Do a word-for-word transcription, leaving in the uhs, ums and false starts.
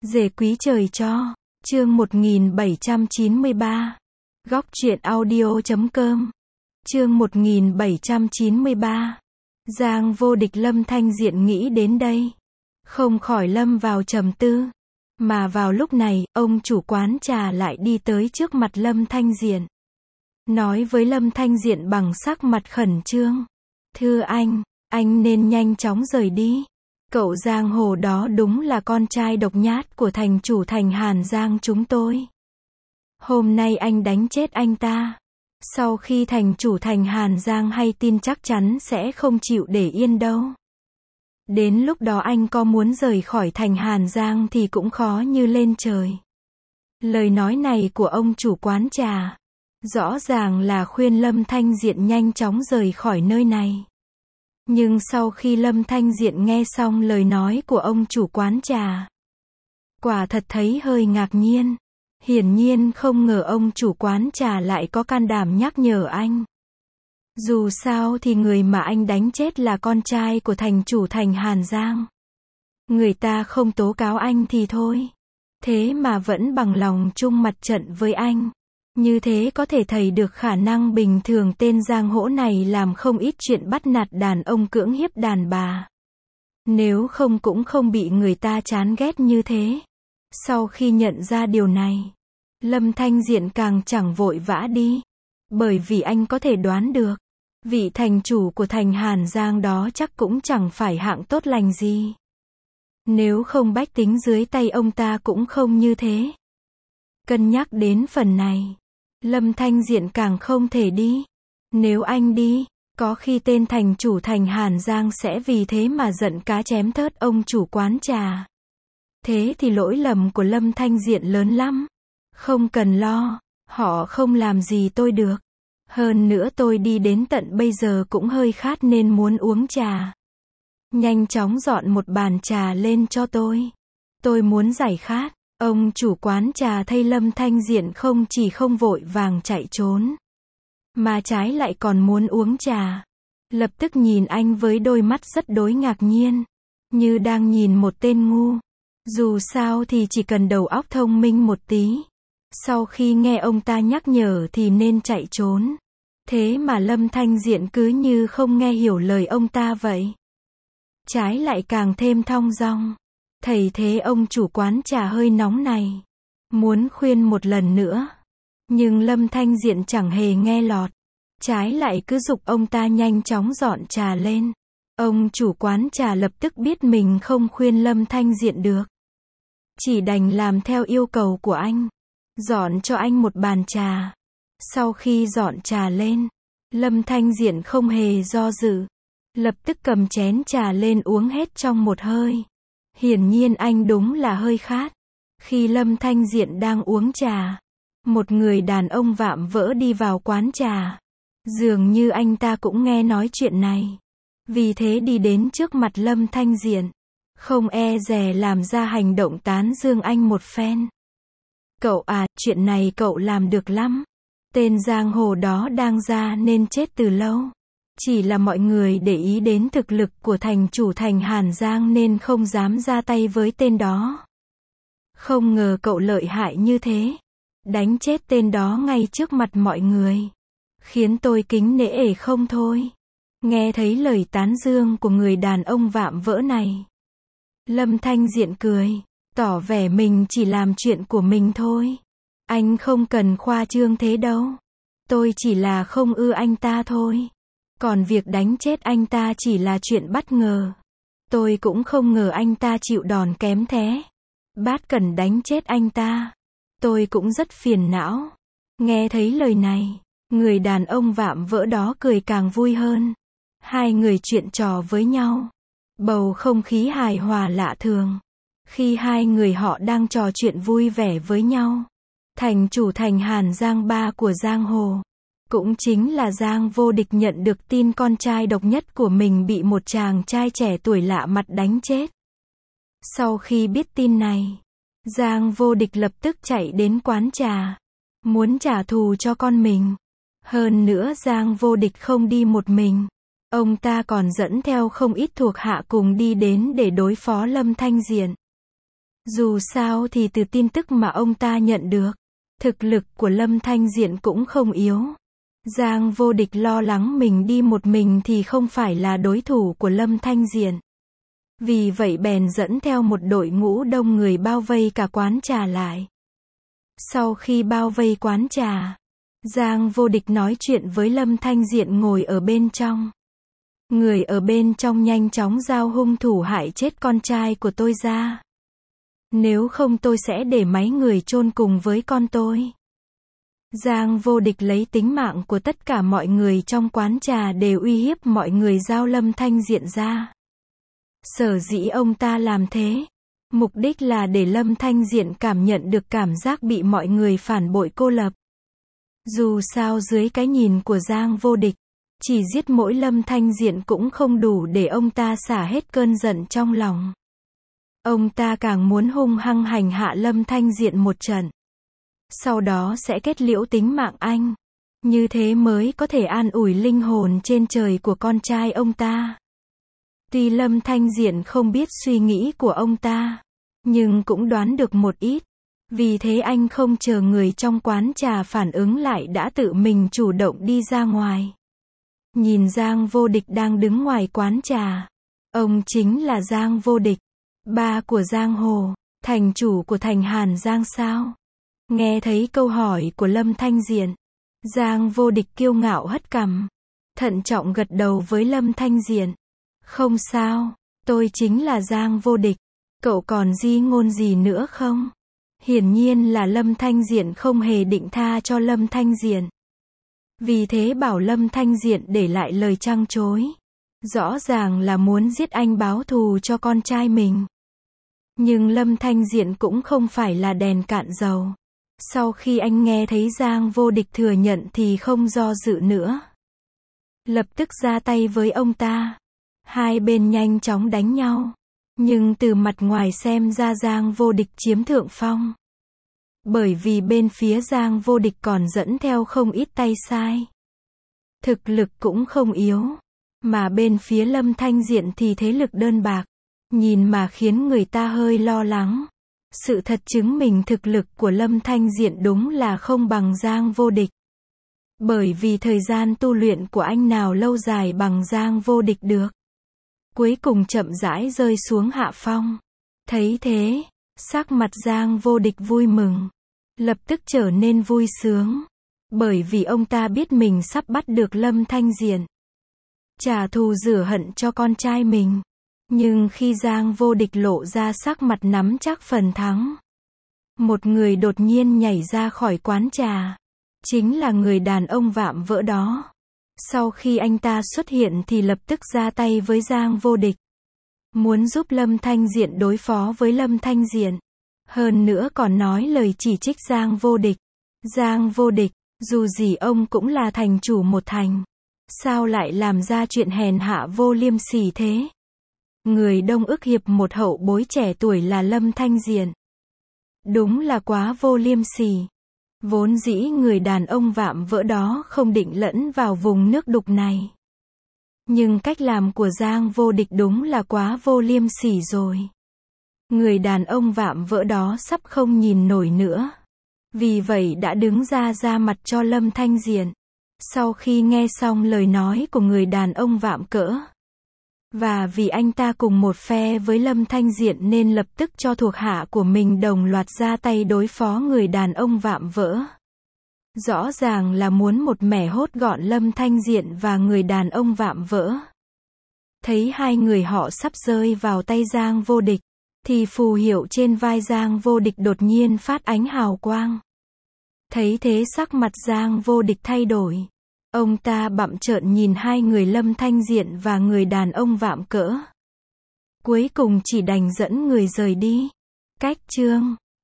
Dề quý trời cho. Chương một nghìn bảy trăm chín mươi ba. Góc truyện audio chấm com. Chương một nghìn bảy trăm chín mươi ba. Giang vô địch Lâm Thanh Diện nghĩ đến đây, không khỏi lâm vào trầm tư. Mà vào lúc này, ông chủ quán trà lại đi tới trước mặt Lâm Thanh Diện, nói với Lâm Thanh Diện bằng sắc mặt khẩn trương: "Thưa anh, anh nên nhanh chóng rời đi. Cậu giang hồ đó đúng là con trai độc nhát của thành chủ thành Hàn Giang chúng tôi. Hôm nay anh đánh chết anh ta, sau khi thành chủ thành Hàn Giang hay tin chắc chắn sẽ không chịu để yên đâu. Đến lúc đó anh có muốn rời khỏi thành Hàn Giang thì cũng khó như lên trời." Lời nói này của ông chủ quán trà, rõ ràng là khuyên Lâm Thanh Diện nhanh chóng rời khỏi nơi này. Nhưng sau khi Lâm Thanh Diện nghe xong lời nói của ông chủ quán trà, quả thật thấy hơi ngạc nhiên. Hiển nhiên không ngờ ông chủ quán trà lại có can đảm nhắc nhở anh. Dù sao thì người mà anh đánh chết là con trai của thành chủ thành Hàn Giang. Người ta không tố cáo anh thì thôi, thế mà vẫn bằng lòng chung mặt trận với anh. Như thế có thể thấy được khả năng bình thường tên giang hỗ này làm không ít chuyện bắt nạt đàn ông cưỡng hiếp đàn bà. Nếu không cũng không bị người ta chán ghét như thế. Sau khi nhận ra điều này, Lâm Thanh Diện càng chẳng vội vã đi. Bởi vì anh có thể đoán được, vị thành chủ của thành Hàn Giang đó chắc cũng chẳng phải hạng tốt lành gì. Nếu không bách tính dưới tay ông ta cũng không như thế. Cân nhắc đến phần này, Lâm Thanh Diện càng không thể đi. Nếu anh đi, có khi tên thành chủ thành Hàn Giang sẽ vì thế mà giận cá chém thớt ông chủ quán trà. Thế thì lỗi lầm của Lâm Thanh Diện lớn lắm. Không cần lo, họ không làm gì tôi được. Hơn nữa tôi đi đến tận bây giờ cũng hơi khát nên muốn uống trà. Nhanh chóng dọn một bàn trà lên cho tôi. Tôi muốn giải khát." Ông chủ quán trà thấy Lâm Thanh Diện không chỉ không vội vàng chạy trốn, mà trái lại còn muốn uống trà. Lập tức nhìn anh với đôi mắt rất đối ngạc nhiên, như đang nhìn một tên ngu. Dù sao thì chỉ cần đầu óc thông minh một tí. Sau khi nghe ông ta nhắc nhở thì nên chạy trốn. Thế mà Lâm Thanh Diện cứ như không nghe hiểu lời ông ta vậy. Trái lại càng thêm thong dong. Thầy thế ông chủ quán trà hơi nóng này, muốn khuyên một lần nữa. Nhưng Lâm Thanh Diện chẳng hề nghe lọt. Trái lại cứ giục ông ta nhanh chóng dọn trà lên. Ông chủ quán trà lập tức biết mình không khuyên Lâm Thanh Diện được, chỉ đành làm theo yêu cầu của anh, dọn cho anh một bàn trà. Sau khi dọn trà lên, Lâm Thanh Diện không hề do dự, lập tức cầm chén trà lên uống hết trong một hơi. Hiển nhiên anh đúng là hơi khát. Khi Lâm Thanh Diện đang uống trà, một người đàn ông vạm vỡ đi vào quán trà. Dường như anh ta cũng nghe nói chuyện này, vì thế đi đến trước mặt Lâm Thanh Diện, không e dè làm ra hành động tán dương anh một phen. "Cậu à, chuyện này cậu làm được lắm. Tên giang hồ đó đang ra nên chết từ lâu. Chỉ là mọi người để ý đến thực lực của thành chủ thành Hàn Giang nên không dám ra tay với tên đó. Không ngờ cậu lợi hại như thế, đánh chết tên đó ngay trước mặt mọi người, khiến tôi kính nể ể không thôi." Nghe thấy lời tán dương của người đàn ông vạm vỡ này, Lâm Thanh Diện cười, tỏ vẻ mình chỉ làm chuyện của mình thôi. "Anh không cần khoa trương thế đâu. Tôi chỉ là không ưa anh ta thôi. Còn việc đánh chết anh ta chỉ là chuyện bất ngờ. Tôi cũng không ngờ anh ta chịu đòn kém thế. Bát cần đánh chết anh ta, tôi cũng rất phiền não." Nghe thấy lời này, người đàn ông vạm vỡ đó cười càng vui hơn. Hai người chuyện trò với nhau, bầu không khí hài hòa lạ thường. Khi hai người họ đang trò chuyện vui vẻ với nhau, thành chủ thành Hàn Giang ba của giang hồ, cũng chính là Giang vô địch, nhận được tin con trai độc nhất của mình bị một chàng trai trẻ tuổi lạ mặt đánh chết. Sau khi biết tin này, Giang vô địch lập tức chạy đến quán trà, muốn trả thù cho con mình. Hơn nữa Giang vô địch không đi một mình, ông ta còn dẫn theo không ít thuộc hạ cùng đi đến để đối phó Lâm Thanh Diện. Dù sao thì từ tin tức mà ông ta nhận được, thực lực của Lâm Thanh Diện cũng không yếu. Giang Vô Địch lo lắng mình đi một mình thì không phải là đối thủ của Lâm Thanh Diện. Vì vậy bèn dẫn theo một đội ngũ đông người bao vây cả quán trà lại. Sau khi bao vây quán trà, Giang Vô Địch nói chuyện với Lâm Thanh Diện ngồi ở bên trong. Người ở bên trong nhanh chóng giao hung thủ hại chết con trai của tôi ra. Nếu không tôi sẽ để mấy người chôn cùng với con tôi. Giang Vô Địch lấy tính mạng của tất cả mọi người trong quán trà để uy hiếp mọi người giao Lâm Thanh Diện ra. Sở dĩ ông ta làm thế, mục đích là để Lâm Thanh Diện cảm nhận được cảm giác bị mọi người phản bội cô lập. Dù sao dưới cái nhìn của Giang Vô Địch, chỉ giết mỗi Lâm Thanh Diện cũng không đủ để ông ta xả hết cơn giận trong lòng. Ông ta càng muốn hung hăng hành hạ Lâm Thanh Diện một trận. Sau đó sẽ kết liễu tính mạng anh. Như thế mới có thể an ủi linh hồn trên trời của con trai ông ta. Tuy Lâm Thanh Diện không biết suy nghĩ của ông ta, nhưng cũng đoán được một ít. Vì thế anh không chờ người trong quán trà phản ứng lại đã tự mình chủ động đi ra ngoài. Nhìn Giang Vô Địch đang đứng ngoài quán trà. Ông chính là Giang Vô Địch, ba của Giang Hồ, thành chủ của thành Hàn Giang sao? Nghe thấy câu hỏi của Lâm Thanh Diện, Giang Vô Địch kiêu ngạo hất cằm, thận trọng gật đầu với Lâm Thanh Diện. Không sao, tôi chính là Giang Vô Địch, cậu còn di ngôn gì nữa không? Hiển nhiên là Lâm Thanh Diện không hề định tha cho Lâm Thanh Diện. Vì thế bảo Lâm Thanh Diện để lại lời trăng chối. Rõ ràng là muốn giết anh báo thù cho con trai mình. Nhưng Lâm Thanh Diện cũng không phải là đèn cạn dầu. Sau khi anh nghe thấy Giang Vô Địch thừa nhận thì không do dự nữa. Lập tức ra tay với ông ta. Hai bên nhanh chóng đánh nhau. Nhưng từ mặt ngoài xem ra Giang Vô Địch chiếm thượng phong. Bởi vì bên phía Giang Vô Địch còn dẫn theo không ít tay sai. Thực lực cũng không yếu. Mà bên phía Lâm Thanh Diện thì thế lực đơn bạc. Nhìn mà khiến người ta hơi lo lắng. Sự thật chứng minh thực lực của Lâm Thanh Diện đúng là không bằng Giang Vô Địch. Bởi vì thời gian tu luyện của anh nào lâu dài bằng Giang Vô Địch được. Cuối cùng chậm rãi rơi xuống hạ phong. Thấy thế, sắc mặt Giang Vô Địch vui mừng. Lập tức trở nên vui sướng. Bởi vì ông ta biết mình sắp bắt được Lâm Thanh Diện. Trả thù rửa hận cho con trai mình. Nhưng khi Giang Vô Địch lộ ra sắc mặt nắm chắc phần thắng, một người đột nhiên nhảy ra khỏi quán trà. Chính là người đàn ông vạm vỡ đó. Sau khi anh ta xuất hiện thì lập tức ra tay với Giang Vô Địch. Muốn giúp Lâm Thanh Diện đối phó với Lâm Thanh Diện. Hơn nữa còn nói lời chỉ trích Giang Vô Địch. Giang Vô Địch, dù gì ông cũng là thành chủ một thành. Sao lại làm ra chuyện hèn hạ vô liêm sỉ thế? Người Đông ức hiệp một hậu bối trẻ tuổi là Lâm Thanh Diện. Đúng là quá vô liêm sỉ. Vốn dĩ người đàn ông vạm vỡ đó không định lẫn vào vùng nước đục này. Nhưng cách làm của Giang Vô Địch đúng là quá vô liêm sỉ rồi. Người đàn ông vạm vỡ đó sắp không nhìn nổi nữa. Vì vậy đã đứng ra ra mặt cho Lâm Thanh Diện. Sau khi nghe xong lời nói của người đàn ông vạm cỡ. Và vì anh ta cùng một phe với Lâm Thanh Diện nên lập tức cho thuộc hạ của mình đồng loạt ra tay đối phó người đàn ông vạm vỡ. Rõ ràng là muốn một mẻ hốt gọn Lâm Thanh Diện và người đàn ông vạm vỡ. Thấy hai người họ sắp rơi vào tay Giang Vô Địch, thì phù hiệu trên vai Giang Vô Địch đột nhiên phát ánh hào quang. Thấy thế sắc mặt Giang Vô Địch thay đổi. Ông ta bặm trợn nhìn hai người Lâm Thanh Diện và người đàn ông vạm cỡ. Cuối cùng chỉ đành dẫn người rời đi. Cách chương